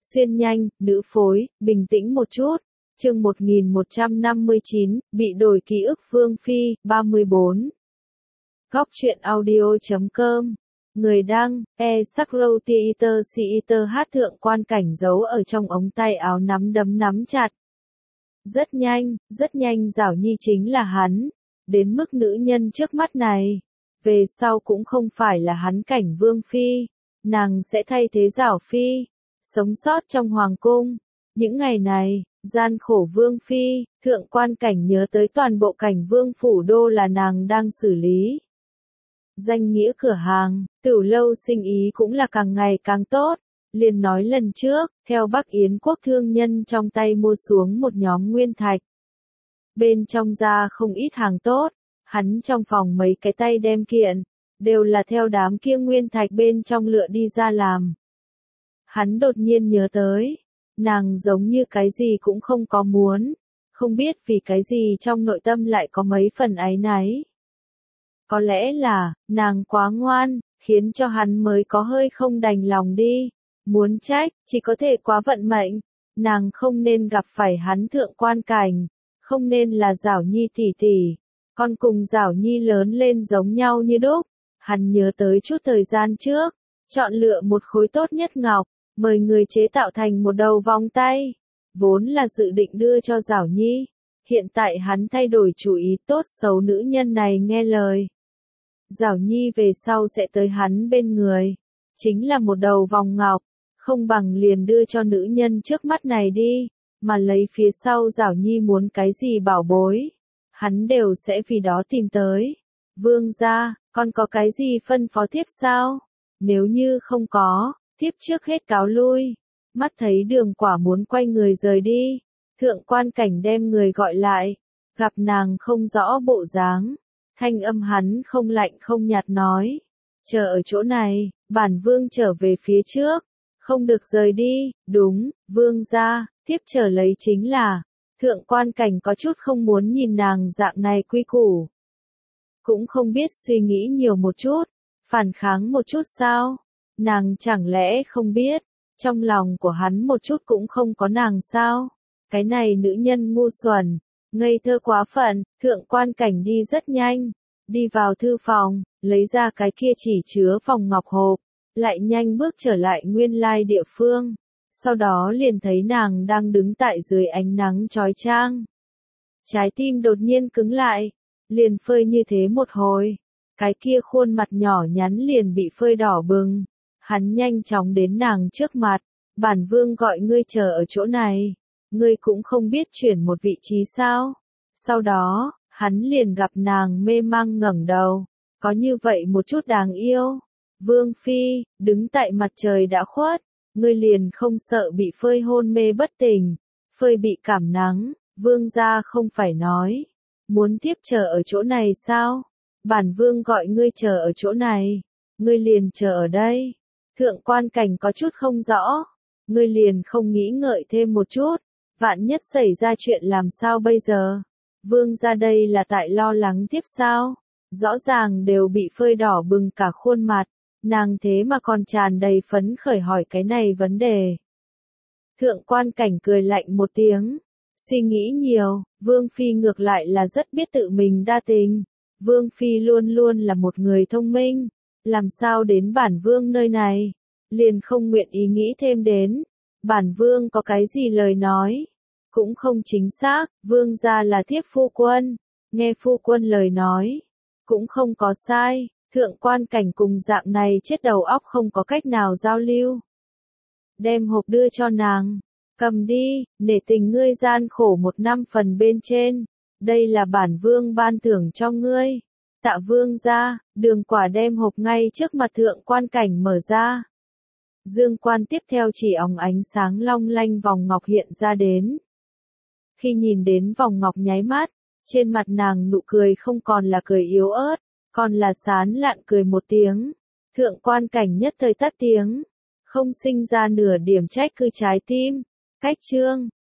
Xuyên nhanh, nữ phối, bình tĩnh một chút. Chương 1159, bị đổi ký ức Vương Phi, 34. Góc truyện audio.com. Người đăng, Sakrotheater hát thượng quan cảnh giấu ở trong ống tay áo nắm đấm nắm chặt. Rất nhanh Giảo Nhi chính là hắn. Đến mức nữ nhân trước mắt này. Về sau cũng không phải là hắn cảnh Vương Phi. Nàng sẽ thay thế Giảo Phi. Sống sót trong hoàng cung. Những ngày này, gian khổ Vương Phi, thượng quan cảnh nhớ tới toàn bộ cảnh Vương phủ đô là nàng đang xử lý. Danh nghĩa cửa hàng, Tửu lâu sinh ý cũng là càng ngày càng tốt. Liền nói lần trước, theo Bắc Yến quốc thương nhân trong tay mua xuống một nhóm nguyên thạch. Bên trong ra không ít hàng tốt, hắn trong phòng mấy cái tay đem kiện, đều là theo đám kia nguyên thạch bên trong lựa đi ra làm. Hắn đột nhiên nhớ tới, nàng giống như cái gì cũng không có muốn, không biết vì cái gì trong nội tâm lại có mấy phần áy náy. Có lẽ là, nàng quá ngoan, khiến cho hắn mới có hơi không đành lòng đi, muốn trách, chỉ có thể quá vận mệnh, nàng không nên gặp phải hắn thượng quan cảnh, không nên là Giảo Nhi tỷ tỷ, con cùng Giảo Nhi lớn lên giống nhau như đúc, hắn nhớ tới chút thời gian trước, chọn lựa một khối tốt nhất ngọc, mời người chế tạo thành một đầu vòng tay, vốn là dự định đưa cho Giảo Nhi, hiện tại hắn thay đổi chủ ý tốt xấu nữ nhân này nghe lời. Giảo Nhi về sau sẽ tới hắn bên người, chính là một đầu vòng ngọc, không bằng liền đưa cho nữ nhân trước mắt này đi, mà lấy phía sau Giảo Nhi muốn cái gì bảo bối, hắn đều sẽ vì đó tìm tới. Vương gia, con có cái gì phân phó thiếp sao? Nếu như không có, thiếp trước hết cáo lui. Mắt thấy Đường Quả muốn quay người rời đi, thượng quan cảnh đem người gọi lại, gặp nàng không rõ bộ dáng, thanh âm hắn không lạnh không nhạt nói, chờ ở chỗ này, bản vương trở về phía trước, không được rời đi. Đúng, vương gia, thiếp trở lấy chính là. Thượng quan cảnh có chút không muốn nhìn nàng dạng này quy củ, cũng không biết suy nghĩ nhiều một chút, phản kháng một chút sao? Nàng chẳng lẽ không biết, trong lòng của hắn một chút cũng không có nàng sao? Cái này nữ nhân ngu xuẩn, ngây thơ quá phận. Thượng quan cảnh đi rất nhanh, đi vào thư phòng, lấy ra cái kia chỉ chứa vòng ngọc hộp, lại nhanh bước trở lại nguyên lai địa phương. Sau đó liền thấy nàng đang đứng tại dưới ánh nắng chói chang. Trái tim đột nhiên cứng lại, liền phơi như thế một hồi, cái kia khuôn mặt nhỏ nhắn liền bị phơi đỏ bừng. Hắn nhanh chóng đến nàng trước mặt, bản vương gọi ngươi chờ ở chỗ này, ngươi cũng không biết chuyển một vị trí sao? Sau đó, hắn liền gặp nàng mê mang ngẩng đầu, có như vậy một chút đáng yêu. Vương Phi, đứng tại mặt trời đã khuất, ngươi liền không sợ bị phơi hôn mê bất tỉnh, phơi bị cảm nắng. Vương gia không phải nói, muốn tiếp chờ ở chỗ này sao? Bản vương gọi ngươi chờ ở chỗ này, ngươi liền chờ ở đây. Thượng quan cảnh có chút không rõ, ngươi liền không nghĩ ngợi thêm một chút, vạn nhất xảy ra chuyện làm sao bây giờ? Vương gia đây là tại lo lắng tiếp sao? Rõ ràng đều bị phơi đỏ bừng cả khuôn mặt, nàng thế mà còn tràn đầy phấn khởi hỏi cái này vấn đề. Thượng quan cảnh cười lạnh một tiếng, suy nghĩ nhiều, Vương Phi ngược lại là rất biết tự mình đa tình. Vương Phi luôn luôn là một người thông minh, làm sao đến bản vương nơi này, liền không nguyện ý nghĩ thêm đến. Bản vương có cái gì lời nói, cũng không chính xác, vương gia là thiếp phu quân, nghe phu quân lời nói, cũng không có sai. Thượng quan cảnh cùng dạng này chết đầu óc không có cách nào giao lưu. Đem hộp đưa cho nàng, cầm đi, nể tình ngươi gian khổ một năm phần bên trên, đây là bản vương ban thưởng cho ngươi. Tạ vương gia. Đường Quả đem hộp ngay trước mặt thượng quan cảnh mở ra. Dương quan tiếp theo chỉ óng ánh sáng long lanh vòng ngọc hiện ra đến. Khi nhìn đến vòng ngọc nháy mắt, trên mặt nàng nụ cười không còn là cười yếu ớt, còn là sán lạn cười một tiếng. Thượng quan cảnh nhất thời tắt tiếng, không sinh ra nửa điểm trách cứ trái tim. Cách chương